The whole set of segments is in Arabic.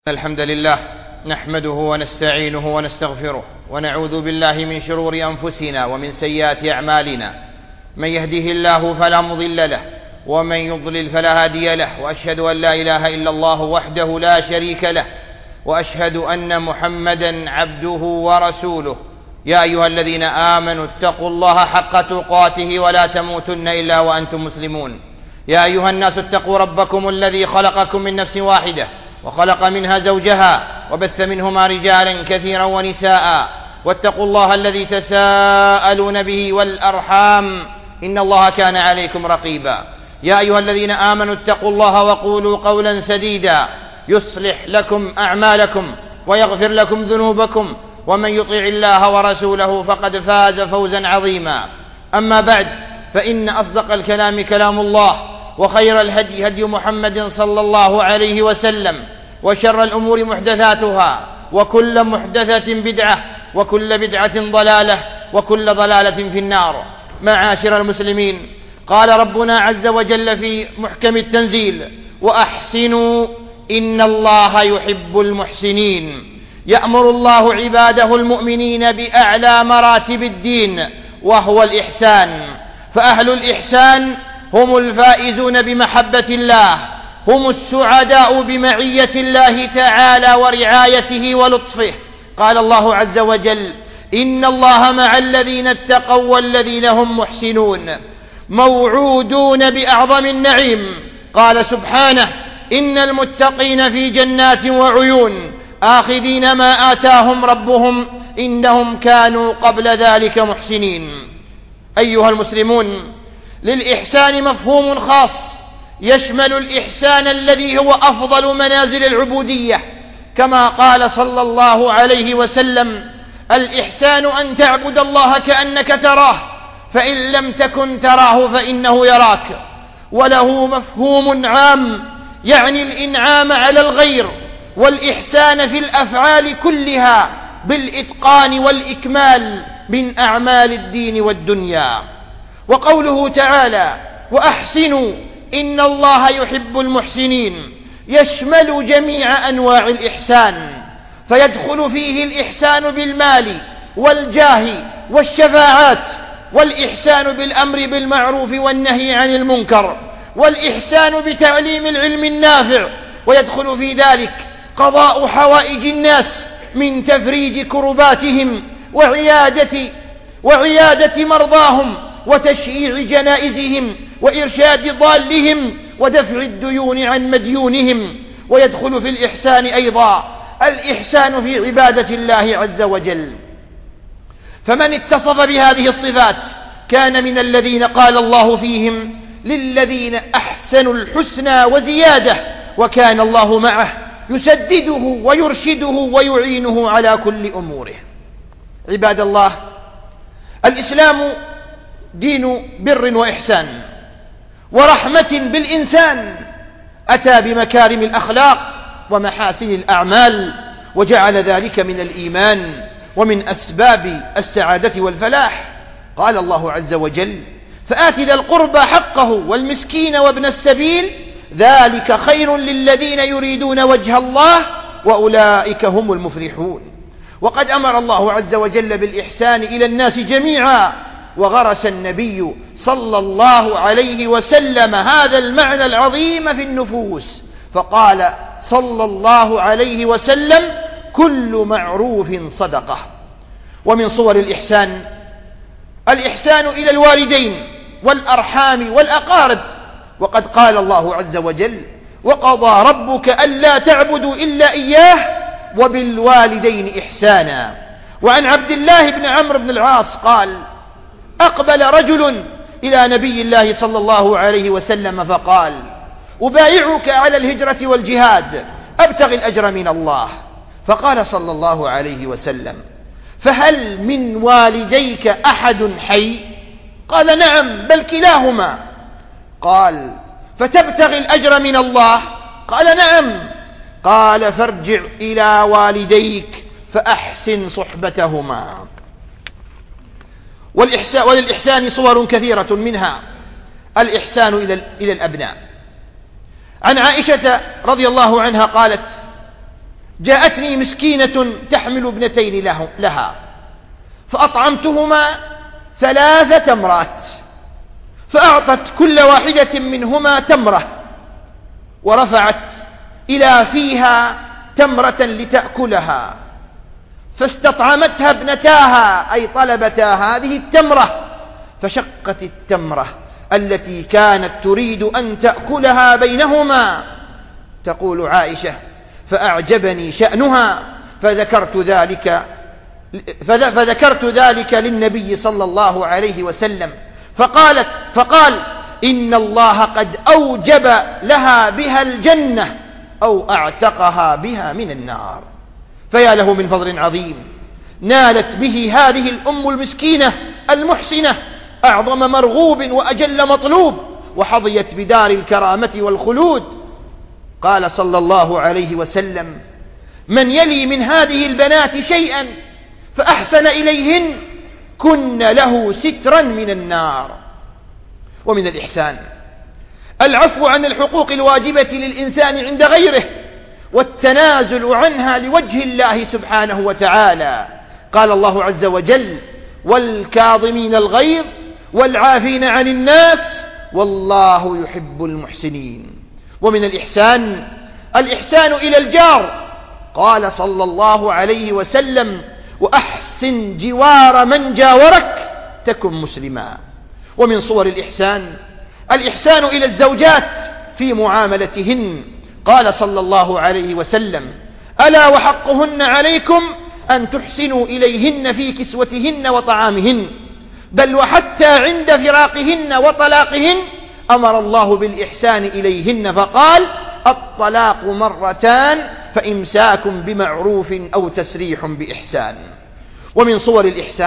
الحمد لله نحمده ونستعينه ونستغفره ونعوذ بالله من شرور أنفسنا ومن سيئات أعمالنا. من يهده الله فلا مضل له ومن يضلل فلا هادي له، وأشهد أن لا إله إلا الله وحده لا شريك له، وأشهد أن محمدا عبده ورسوله. يا أيها الذين آمنوا اتقوا الله حق تقاته ولا تموتن إلا وأنتم مسلمون. يا أيها الناس اتقوا ربكم الذي خلقكم من نفس واحدة وخلق منها زوجها وبث منهما رجالا كثيرا ونساء، واتقوا الله الذي تساءلون به والأرحام إن الله كان عليكم رقيبا. يا أيها الذين آمنوا اتقوا الله وقولوا قولا سديدا يصلح لكم أعمالكم ويغفر لكم ذنوبكم، ومن يطع الله ورسوله فقد فاز فوزا عظيما. أما بعد، فإن أصدق الكلام كلام الله، وخير الهدي هدي محمد صلى الله عليه وسلم، وشر الأمور محدثاتها، وكل محدثة بدعة، وكل بدعة ضلالة، وكل ضلالة في النار. معاشر المسلمين، قال ربنا عز وجل في محكم التنزيل: وأحسنوا إن الله يحب المحسنين. يأمر الله عباده المؤمنين بأعلى مراتب الدين وهو الإحسان، فأهل الإحسان هم الفائزون بمحبة الله، هم السعداء بمعية الله تعالى ورعايته ولطفه. قال الله عز وجل: إن الله مع الذين اتقوا والذين هم محسنون موعودون بأعظم النعيم. قال سبحانه: إن المتقين في جنات وعيون آخذين ما آتاهم ربهم إنهم كانوا قبل ذلك محسنين. أيها المسلمون، للإحسان مفهوم خاص يشمل الإحسان الذي هو أفضل منازل العبودية، كما قال صلى الله عليه وسلم: الإحسان أن تعبد الله كأنك تراه، فإن لم تكن تراه فإنه يراك. وله مفهوم عام يعني الإنعام على الغير والإحسان في الأفعال كلها بالإتقان والإكمال من أعمال الدين والدنيا. وقوله تعالى: وأحسنوا إن الله يحب المحسنين يشمل جميع أنواع الإحسان، فيدخل فيه الإحسان بالمال والجاه والشفاعات، والإحسان بالأمر بالمعروف والنهي عن المنكر، والإحسان بتعليم العلم النافع، ويدخل في ذلك قضاء حوائج الناس من تفريج كرباتهم وعيادة مرضاهم وتشييع جنائزهم وإرشاد ضالهم ودفع الديون عن مديونهم. ويدخل في الإحسان أيضا الإحسان في عبادة الله عز وجل، فمن اتصف بهذه الصفات كان من الذين قال الله فيهم: للذين أحسنوا الحسنى وزيادة، وكان الله معه يسدده ويرشده ويعينه على كل أموره. عباد الله، الإسلام دين بر وإحسان ورحمة بالإنسان، أتى بمكارم الأخلاق ومحاسن الأعمال، وجعل ذلك من الإيمان ومن أسباب السعادة والفلاح. قال الله عز وجل: فآت ذا القربى حقه والمسكين وابن السبيل ذلك خير للذين يريدون وجه الله وأولئك هم المفلحون. وقد أمر الله عز وجل بالإحسان إلى الناس جميعا، وغرس النبي صلى الله عليه وسلم هذا المعنى العظيم في النفوس، فقال صلى الله عليه وسلم: كل معروف صدقة. ومن صور الإحسان الإحسان إلى الوالدين والأرحام والأقارب، وقد قال الله عز وجل: وقضى ربك ألا تعبدوا إلا إياه وبالوالدين إحسانا. وعن عبد الله بن عمرو بن العاص قال: أقبل رجل إلى نبي الله صلى الله عليه وسلم فقال: أبايعك على الهجرة والجهاد أبتغي الأجر من الله. فقال صلى الله عليه وسلم: فهل من والديك أحد حي؟ قال: نعم، بل كلاهما. قال: فتبتغي الأجر من الله؟ قال: نعم. قال: فارجع إلى والديك فأحسن صحبتهما. وللإحسان صور كثيرة، منها الإحسان إلى الأبناء. عن عائشة رضي الله عنها قالت: جاءتني مسكينة تحمل ابنتين لها، فأطعمتهما 3 تمرات، فأعطت كل واحدة منهما تمرة، ورفعت إلى فيها تمرة لتأكلها، فاستطعمتها ابنتاها أي طلبتا هذه التمرة، فشقت التمرة التي كانت تريد أن تأكلها بينهما. تقول عائشة: فأعجبني شأنها فذكرت ذلك للنبي صلى الله عليه وسلم، فقال: إن الله قد أوجب لها بها الجنة أو أعتقها بها من النار. فيا له من فضل عظيم نالت به هذه الأم المسكينة المحسنة أعظم مرغوب وأجل مطلوب، وحظيت بدار الكرامة والخلود. قال صلى الله عليه وسلم: من يلي من هذه البنات شيئا فأحسن إليهن كن له سترا من النار. ومن الإحسان العفو عن الحقوق الواجبة للإنسان عند غيره، والتنازل عنها لوجه الله سبحانه وتعالى. قال الله عز وجل: والكاظمين الغيظ والعافين عن الناس والله يحب المحسنين. ومن الإحسان إلى الجار. قال صلى الله عليه وسلم: وأحسن جوار من جاورك تكن مسلما. ومن صور الإحسان إلى الزوجات في معاملتهن. قال صلى الله عليه وسلم: ألا وحقهن عليكم أن تحسنوا إليهن في كسوتهن وطعامهن، بل وحتى عند فراقهن وطلاقهن أمر الله بالإحسان إليهن، فقال: الطلاق 2 فإمساك بمعروف أو تسريح بإحسان. ومن صور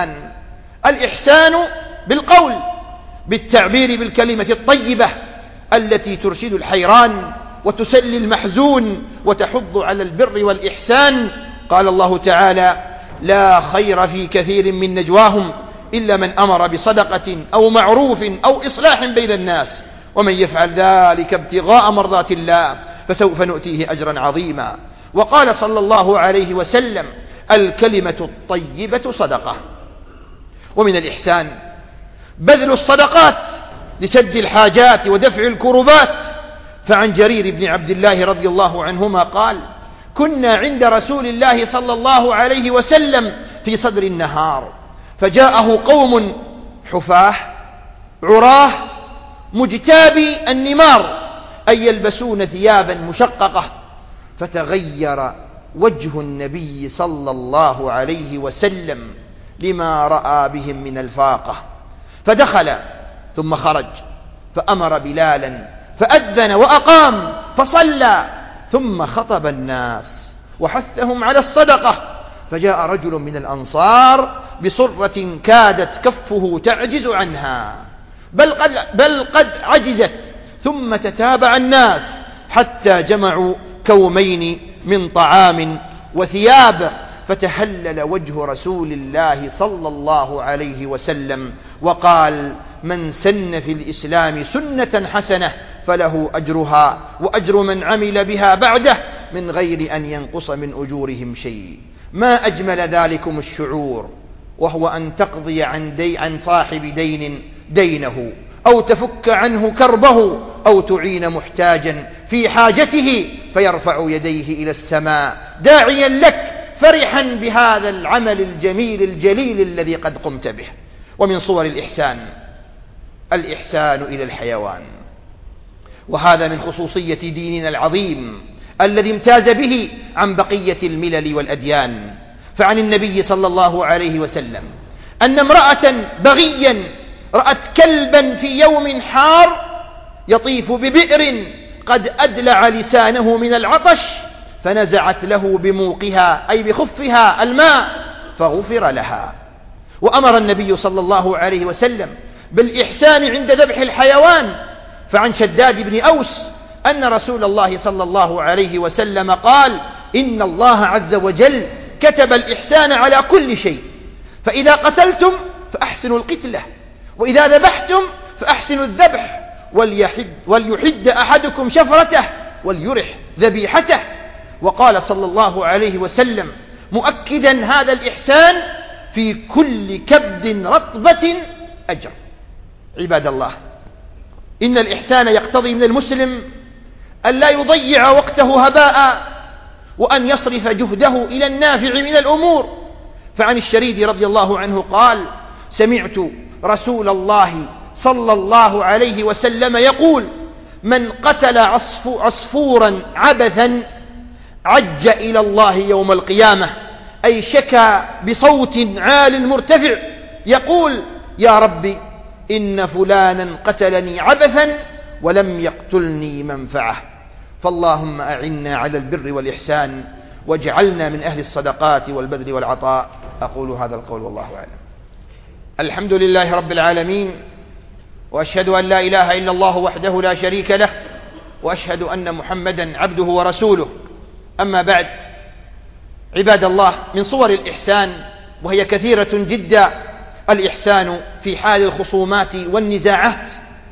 الإحسان بالقول، بالتعبير بالكلمة الطيبة التي ترشد الحيران وتسلي المحزون وتحض على البر والإحسان. قال الله تعالى: لا خير في كثير من نجواهم إلا من أمر بصدقة أو معروف أو إصلاح بين الناس، ومن يفعل ذلك ابتغاء مرضات الله فسوف نؤتيه أجرا عظيما. وقال صلى الله عليه وسلم: الكلمة الطيبة صدقة. ومن الإحسان بذل الصدقات لسد الحاجات ودفع الكربات. فعن جرير بن عبد الله رضي الله عنهما قال: كنا عند رسول الله صلى الله عليه وسلم في صدر النهار، فجاءه قوم حفاة عراه مجتابي النمار، أي يلبسون ثيابا مشققة، فتغير وجه النبي صلى الله عليه وسلم لما رأى بهم من الفاقة، فدخل ثم خرج فأمر بلالا فأذن وأقام فصلى، ثم خطب الناس وحثهم على الصدقة. فجاء رجل من الأنصار بصرة كادت كفه تعجز عنها، بل قد عجزت، ثم تتابع الناس حتى جمعوا كومين من طعام وثياب، فتهلل وجه رسول الله صلى الله عليه وسلم وقال: من سن في الإسلام سنة حسنة فله أجرها وأجر من عمل بها بعده من غير أن ينقص من أجورهم شيء. ما أجمل ذلكم الشعور، وهو أن تقضي عن صاحب دينه، أو تفك عنه كربه، أو تعين محتاجا في حاجته، فيرفع يديه إلى السماء داعيا لك فرحا بهذا العمل الجميل الجليل الذي قد قمت به. ومن صور الإحسان إلى الحيوان، وهذا من خصوصية ديننا العظيم الذي امتاز به عن بقية الملل والأديان. فعن النبي صلى الله عليه وسلم أن امرأة بغيا رأت كلبا في يوم حار يطيف ببئر قد أدلع لسانه من العطش، فنزعت له بموقها أي بخفها الماء فغفر لها. وأمر النبي صلى الله عليه وسلم بالإحسان عند ذبح الحيوان. فعن شداد بن أوس أن رسول الله صلى الله عليه وسلم قال: إن الله عز وجل كتب الإحسان على كل شيء، فإذا قتلتم فأحسنوا القتلة، وإذا ذبحتم فأحسنوا الذبح، وليحد أحدكم شفرته وليرح ذبيحته. وقال صلى الله عليه وسلم مؤكدا هذا الإحسان: في كل كبد رطبة أجر. عباد الله، إن الإحسان يقتضي من المسلم أن لا يضيع وقته هباء، وأن يصرف جهده إلى النافع من الأمور. فعن الشريد رضي الله عنه قال: سمعت رسول الله صلى الله عليه وسلم يقول: من قتل عصفورا عبثا عج إلى الله يوم القيامة، أي شكى بصوت عال مرتفع يقول: يا رب إن فلانا قتلني عبثا ولم يقتلني منفعة. فاللهم أعنا على البر والإحسان، واجعلنا من أهل الصدقات والبذل والعطاء. أقول هذا القول والله أعلم. الحمد لله رب العالمين، وأشهد أن لا إله إلا الله وحده لا شريك له، وأشهد أن محمدا عبده ورسوله. أما بعد، عباد الله، من صور الإحسان وهي كثيرة جدا الإحسان في حال الخصومات والنزاعات.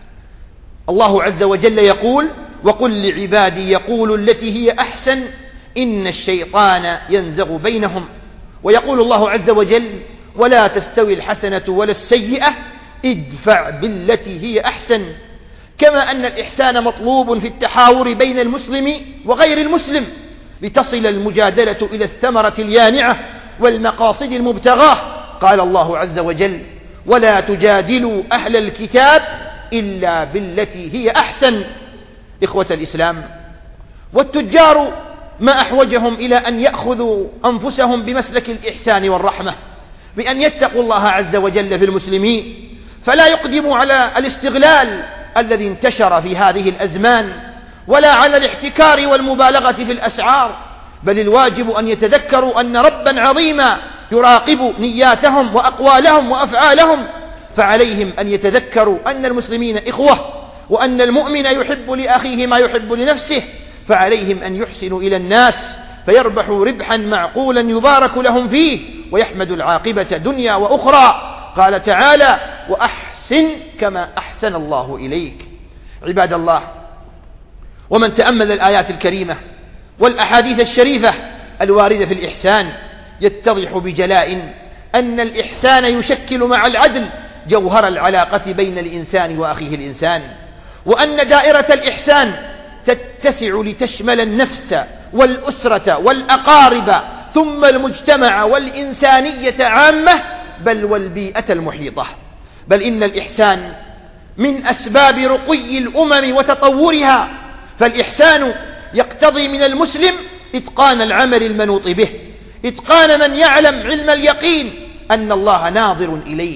الله عز وجل يقول: وقل لعبادي يقولوا التي هي أحسن إن الشيطان ينزغ بينهم. ويقول الله عز وجل: ولا تستوي الحسنة ولا السيئة ادفع بالتي هي أحسن. كما أن الإحسان مطلوب في التحاور بين المسلم وغير المسلم لتصل المجادلة إلى الثمرة اليانعة والمقاصد المبتغاة. قال الله عز وجل: ولا تجادلوا أهل الكتاب إلا بالتي هي أحسن. إخوة الإسلام، والتجار ما أحوجهم إلى أن يأخذوا أنفسهم بمسلك الإحسان والرحمة، بأن يتقوا الله عز وجل في المسلمين، فلا يقدموا على الاستغلال الذي انتشر في هذه الأزمان، ولا على الاحتكار والمبالغة في الأسعار، بل الواجب أن يتذكروا أن ربا عظيما يراقب نياتهم وأقوالهم وأفعالهم. فعليهم أن يتذكروا أن المسلمين إخوة، وأن المؤمن يحب لأخيه ما يحب لنفسه. فعليهم أن يحسنوا إلى الناس فيربحوا ربحا معقولا يبارك لهم فيه، ويحمد العاقبة دنيا وأخرى. قال تعالى: وأحسن كما أحسن الله إليك. عباد الله، ومن تأمل الآيات الكريمة والأحاديث الشريفة الواردة في الإحسان يتضح بجلاء أن الإحسان يشكل مع العدل جوهر العلاقة بين الإنسان وأخيه الإنسان، وأن دائرة الإحسان تتسع لتشمل النفس والأسرة والأقارب ثم المجتمع والإنسانية عامة، بل والبيئة المحيطة. بل إن الإحسان من أسباب رقي الأمم وتطورها. فالإحسان يقتضي من المسلم إتقان العمل المنوط به، إتقان من يعلم علم اليقين أن الله ناظر إليه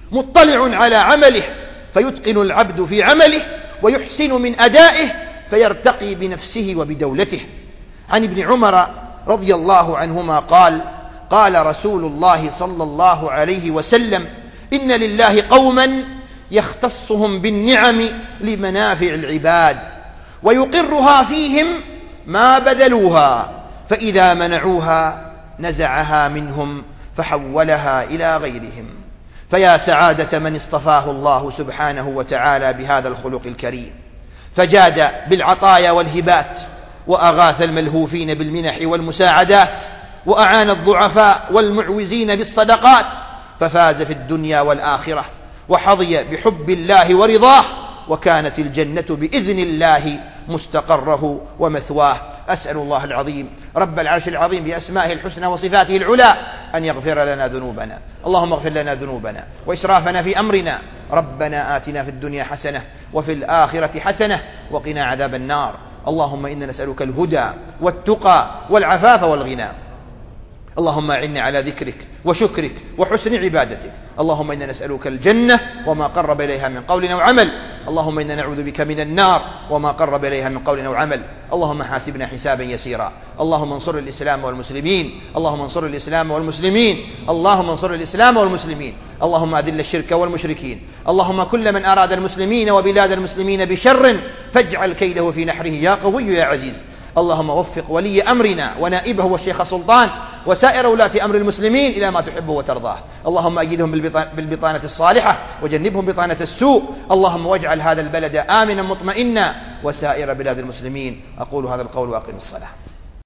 مطلع على عمله، فيتقن العبد في عمله ويحسن من أدائه، فيرتقي بنفسه وبدولته. عن ابن عمر رضي الله عنهما قال: قال رسول الله صلى الله عليه وسلم: إن لله قوما يختصهم بالنعم لمنافع العباد، ويقرها فيهم ما بذلوها، فإذا منعوها نزعها منهم فحولها إلى غيرهم. فيا سعادة من اصطفاه الله سبحانه وتعالى بهذا الخلق الكريم، فجاد بالعطايا والهبات، وأغاث الملهوفين بالمنح والمساعدات، وأعان الضعفاء والمعوزين بالصدقات، ففاز في الدنيا والآخرة، وحظي بحب الله ورضاه، وكانت الجنة بإذن الله مستقره ومثواه. أسأل الله العظيم رب العرش العظيم بأسمائه الحسنى وصفاته العلى أن يغفر لنا ذنوبنا. اللهم اغفر لنا ذنوبنا وإسرافنا في أمرنا. ربنا آتنا في الدنيا حسنة وفي الآخرة حسنة وقنا عذاب النار. اللهم إنا نسألك الهدى والتقى والعفاف والغنى. اللهم أعنا على ذكرك وشكرك وحسن عبادتك. اللهم إنا نسألك الجنة وما قرب إليها من قول أو عمل. اللهم إنا نعوذ بك من النار وما قرب إليها من قول أو عمل. اللهم حاسبنا حسابا يسيرا. اللهم انصر الإسلام والمسلمين. اللهم انصر الإسلام والمسلمين. اللهم انصر الإسلام والمسلمين. اللهم أذل الشرك والمشركين. اللهم كل من أراد المسلمين وبلاد المسلمين بشر فاجعل كيده في نحره يا قوي يا عزيز. اللهم وفق ولي أمرنا ونائبه والشيخ سلطان وسائر ولاة أمر المسلمين إلى ما تحبه وترضاه. اللهم أيدهم بالبطانة الصالحة وجنبهم بطانة السوء. اللهم واجعل هذا البلد آمنا مطمئنا وسائر بلاد المسلمين. أقول هذا القول وأقم الصلاة.